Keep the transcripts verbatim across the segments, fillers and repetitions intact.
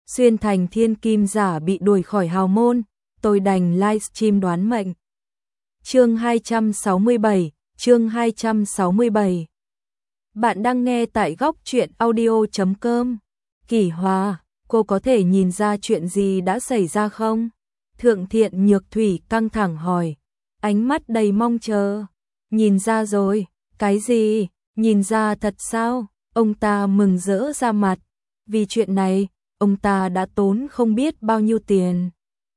xuyên thành thiên kim giả bị đuổi khỏi hào môn, tôi đành livestream đoán mệnh. Chương hai trăm sáu mươi bảy, chương hai trăm sáu mươi bảy. Bạn đang nghe tại góc truyện audio chấm com. Kỷ Hòa, cô có thể nhìn ra chuyện gì đã xảy ra không? Thượng Thiện Nhược Thủy căng thẳng hỏi, ánh mắt đầy mong chờ. Nhìn ra rồi, cái gì? Nhìn ra thật sao? Ông ta mừng rỡ ra mặt. Vì chuyện này, ông ta đã tốn không biết bao nhiêu tiền.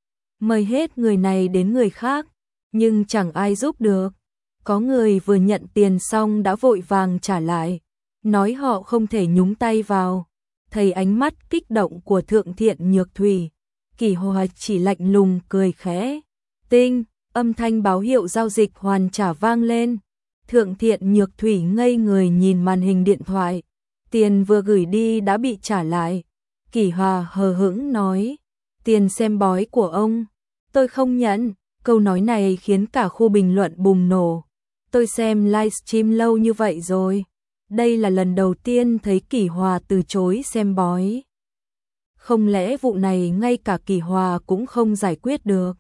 Mời hết người này đến người khác, nhưng chẳng ai giúp được. Có người vừa nhận tiền xong đã vội vàng trả lại, nói họ không thể nhúng tay vào. Thấy ánh mắt kích động của Thượng Thiện Nhược Thủy, Kỷ Hòa chỉ lạnh lùng cười khẽ. Tinh, âm thanh báo hiệu giao dịch hoàn trả vang lên. Thượng Thiện Nhược Thủy ngây người nhìn màn hình điện thoại. Tiền vừa gửi đi đã bị trả lại. Kỷ Hòa hờ hững nói, tiền xem bói của ông, tôi không nhận. Câu nói này khiến cả khu bình luận bùng nổ. Tôi xem livestream lâu như vậy rồi, đây là lần đầu tiên thấy Kỷ Hòa từ chối xem bói. Không lẽ vụ này ngay cả Kỷ Hòa cũng không giải quyết được?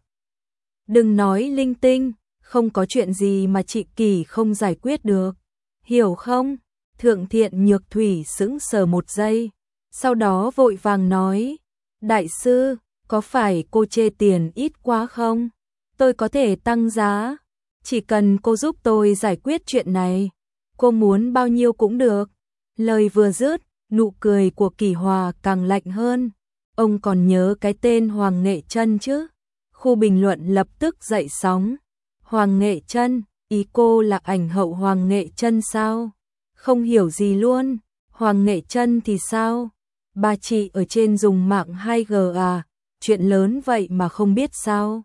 Đừng nói linh tinh, không có chuyện gì mà chị Kỷ không giải quyết được, hiểu không? Thượng Thiện Nhược Thủy sững sờ một giây, sau đó vội vàng nói, đại sư, có phải cô chê tiền ít quá không? Tôi có thể tăng giá, chỉ cần cô giúp tôi giải quyết chuyện này, cô muốn bao nhiêu cũng được. Lời vừa dứt, nụ cười của Kỷ Hòa càng lạnh hơn. Ông còn nhớ cái tên Hoàng Nghệ Trân chứ? Khu bình luận lập tức dậy sóng. Hoàng Nghệ Trân, ý cô là ảnh hậu Hoàng Nghệ Trân sao? Không hiểu gì luôn. Hoàng Nghệ Trân thì sao? Bà chị ở trên dùng mạng hai G à? Chuyện lớn vậy mà không biết sao?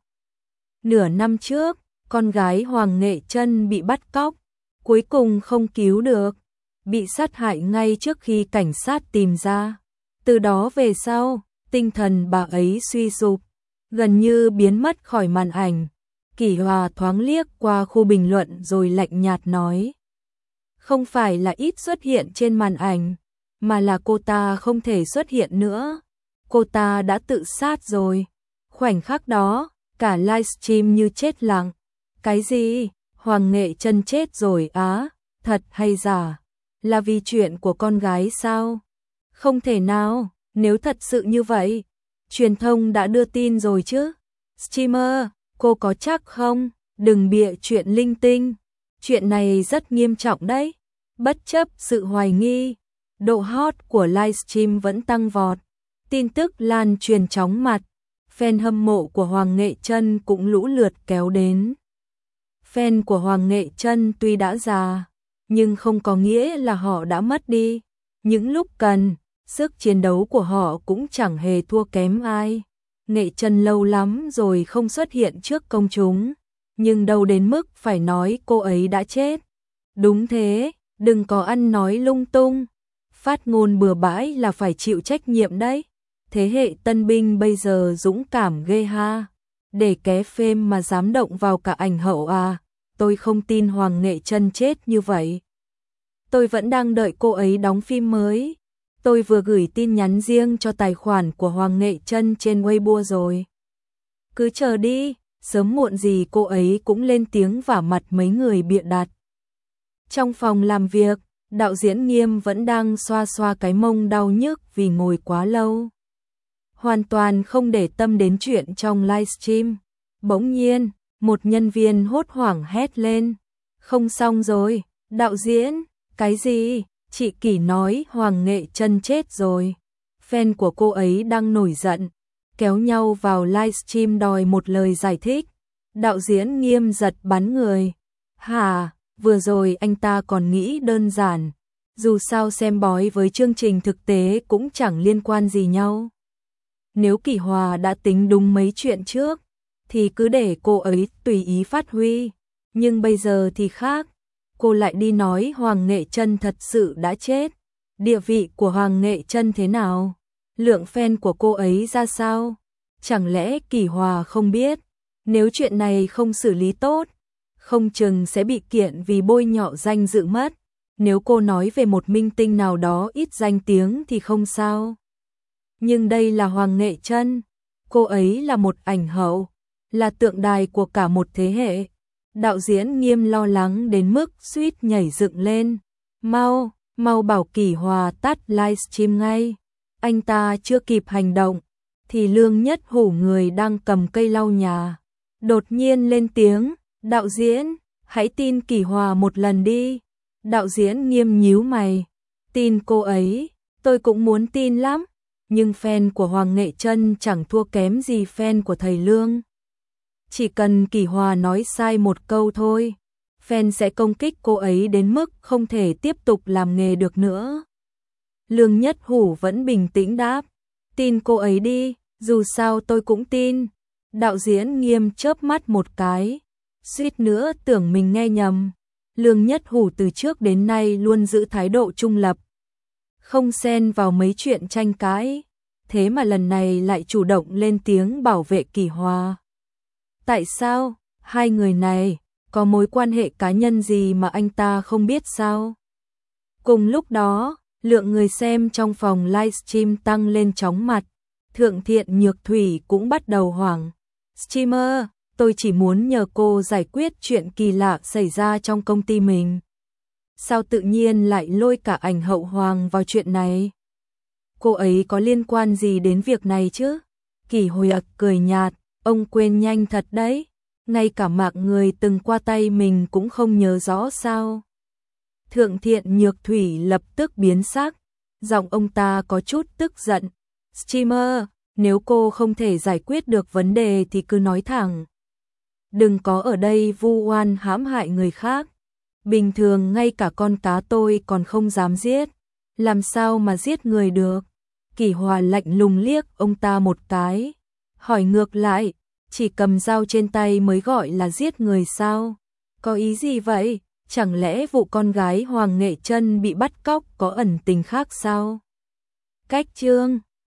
Nửa năm trước, con gái Hoàng Nghệ Trân bị bắt cóc, cuối cùng không cứu được, bị sát hại ngay trước khi cảnh sát tìm ra. Từ đó về sau, tinh thần bà ấy suy sụp, gần như biến mất khỏi màn ảnh. Kỷ Hòa thoáng liếc qua khu bình luận rồi lạnh nhạt nói, không phải là ít xuất hiện trên màn ảnh, mà là cô ta không thể xuất hiện nữa. Cô ta đã tự sát rồi. Khoảnh khắc đó, cả livestream như chết lặng. Cái gì? Hoàng Nghệ Trân chết rồi á? Thật hay giả? Là vì chuyện của con gái sao? Không thể nào, nếu thật sự như vậy, truyền thông đã đưa tin rồi chứ. Streamer, cô có chắc không? Đừng bịa chuyện linh tinh. Chuyện này rất nghiêm trọng đấy. Bất chấp sự hoài nghi, độ hot của livestream vẫn tăng vọt. Tin tức lan truyền chóng mặt. Fan hâm mộ của Hoàng Nghệ Trân cũng lũ lượt kéo đến. Fan của Hoàng Nghệ Trân tuy đã già, nhưng không có nghĩa là họ đã mất đi. Những lúc cần, sức chiến đấu của họ cũng chẳng hề thua kém ai. Nghệ Trân lâu lắm rồi không xuất hiện trước công chúng, nhưng đâu đến mức phải nói cô ấy đã chết. Đúng thế, đừng có ăn nói lung tung. Phát ngôn bừa bãi là phải chịu trách nhiệm đấy. Thế hệ tân binh bây giờ dũng cảm ghê ha. Để ké phêm mà dám động vào cả ảnh hậu à. Tôi không tin Hoàng Nghệ Trân chết như vậy. Tôi vẫn đang đợi cô ấy đóng phim mới. Tôi vừa gửi tin nhắn riêng cho tài khoản của Hoàng Nghệ Trân trên Weibo rồi. Cứ chờ đi, sớm muộn gì cô ấy cũng lên tiếng vả mặt mấy người bịa đặt. Trong phòng làm việc, đạo diễn Nghiêm vẫn đang xoa xoa cái mông đau nhức vì ngồi quá lâu. Hoàn toàn không để tâm đến chuyện trong livestream. Bỗng nhiên, một nhân viên hốt hoảng hét lên. Không xong rồi, đạo diễn, cái gì? Chị Kỷ nói Hoàng Nghệ Trân chết rồi. Fan của cô ấy đang nổi giận, kéo nhau vào livestream đòi một lời giải thích. Đạo diễn Nghiêm giật bắn người. Hả, vừa rồi anh ta còn nghĩ đơn giản. Dù sao xem bói với chương trình thực tế cũng chẳng liên quan gì nhau. Nếu Kỷ Hòa đã tính đúng mấy chuyện trước, thì cứ để cô ấy tùy ý phát huy. Nhưng bây giờ thì khác. Cô lại đi nói Hoàng Nghệ Trân thật sự đã chết. Địa vị của Hoàng Nghệ Trân thế nào? Lượng fan của cô ấy ra sao? Chẳng lẽ Kỷ Hòa không biết? Nếu chuyện này không xử lý tốt, không chừng sẽ bị kiện vì bôi nhọ danh dự mất. Nếu cô nói về một minh tinh nào đó ít danh tiếng thì không sao. Nhưng đây là Hoàng Nghệ Trân, cô ấy là một ảnh hậu, là tượng đài của cả một thế hệ. Đạo diễn Nghiêm lo lắng đến mức suýt nhảy dựng lên. Mau, mau bảo Kỷ Hòa tắt livestream ngay. Anh ta chưa kịp hành động, thì Lương Nhất Hổ người đang cầm cây lau nhà đột nhiên lên tiếng, đạo diễn, hãy tin Kỷ Hòa một lần đi. Đạo diễn Nghiêm nhíu mày, tin cô ấy, tôi cũng muốn tin lắm, nhưng fan của Hoàng Nghệ Trân chẳng thua kém gì fan của thầy Lương. Chỉ cần Kỷ Hòa nói sai một câu thôi, fan sẽ công kích cô ấy đến mức không thể tiếp tục làm nghề được nữa. Lương Nhất Hổ vẫn bình tĩnh đáp, tin cô ấy đi, dù sao tôi cũng tin. Đạo diễn Nghiêm chớp mắt một cái, suýt nữa tưởng mình nghe nhầm. Lương Nhất Hổ từ trước đến nay luôn giữ thái độ trung lập, không xen vào mấy chuyện tranh cãi, thế mà lần này lại chủ động lên tiếng bảo vệ Kỷ Hòa. Tại sao? Hai người này có mối quan hệ cá nhân gì mà anh ta không biết sao? Cùng lúc đó, lượng người xem trong phòng livestream tăng lên chóng mặt. Thượng Thiện Nhược Thủy cũng bắt đầu hoảng. Streamer, tôi chỉ muốn nhờ cô giải quyết chuyện kỳ lạ xảy ra trong công ty mình. Sao tự nhiên lại lôi cả ảnh hậu Hoàng vào chuyện này? Cô ấy có liên quan gì đến việc này chứ? Kỷ Hòa cười nhạt, ông quên nhanh thật đấy. Ngay cả mạng người từng qua tay mình cũng không nhớ rõ sao? Thượng Thiện Nhược Thủy lập tức biến sắc, giọng ông ta có chút tức giận. Streamer, nếu cô không thể giải quyết được vấn đề thì cứ nói thẳng. Đừng có ở đây vu oan hãm hại người khác. Bình thường ngay cả con cá tôi còn không dám giết, làm sao mà giết người được? Kỷ Hòa lạnh lùng liếc ông ta một cái, hỏi ngược lại, chỉ cầm dao trên tay mới gọi là giết người sao? Có ý gì vậy? Chẳng lẽ vụ con gái Hoàng Nghệ Trân bị bắt cóc có ẩn tình khác sao? Cách chương